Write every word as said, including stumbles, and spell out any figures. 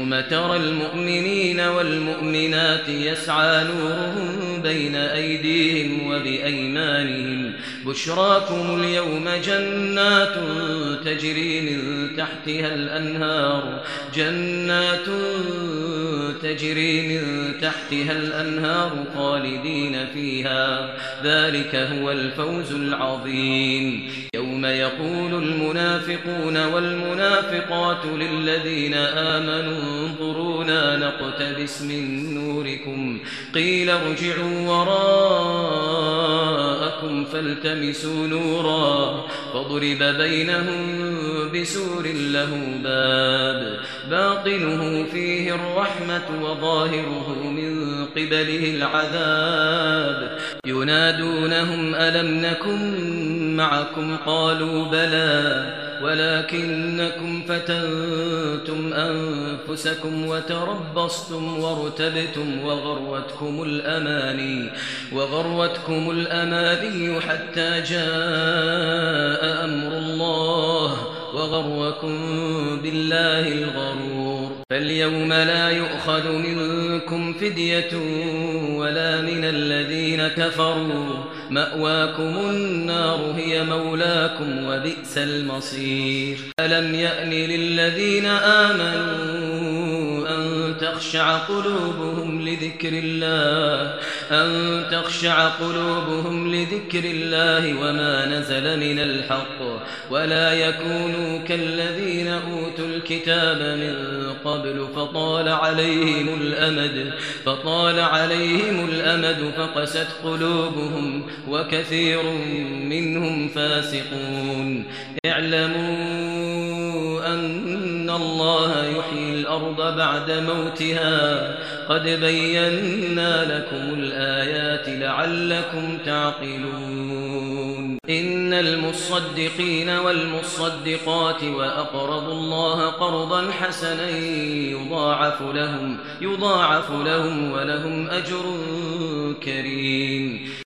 يوم ترى المؤمنين والمؤمنات يسعى نورهم بين أيديهم وبأيمانهم بشراكم اليوم جنات تجري من تحتها الأنهار جنات تجري من تحتها الأنهار خالدين فيها ذلك هو الفوز العظيم يوم يقول المنافقون والمنافقات للذين آمنوا انظرونا نقتبس من نوركم قيل ارجعوا وراءكم فالتمسوا نورا فضرب بينهم بسور له باب باطنه فيه الرحمة وظاهره من قبله العذاب ينادونهم ألم نكن معكم قالوا بلى ولكنكم فتنتم أنفسكم وتربصتم وارتبتم وغروتكم الأماني وغروتكم الأماني حتى جاء أمر الله وغركم بالله الغرور فاليوم لا يؤخذ منكم فدية ولا من الذين كفروا مأواكم النار هي مولاكم وبئس المصير ألم يأن للذين آمنوا أن تخشع قلوبهم لذكر الله أن تخشع قلوبهم لذكر الله وما نزل من الحق ولا يكونوا كالذين أوتوا الكتاب من قبل فطال عليهم الأمد فطال عليهم الأمد فقست قلوبهم وكثير منهم فاسقون اعلموا أن الله يحيي الأرض بعد موتها قد بينا لكم الآيات لعلكم تعقلون إن المصدقين والمصدقات وأقرضوا الله قرضا حسنا يضاعف لهم يضاعف لهم ولهم أجر كريم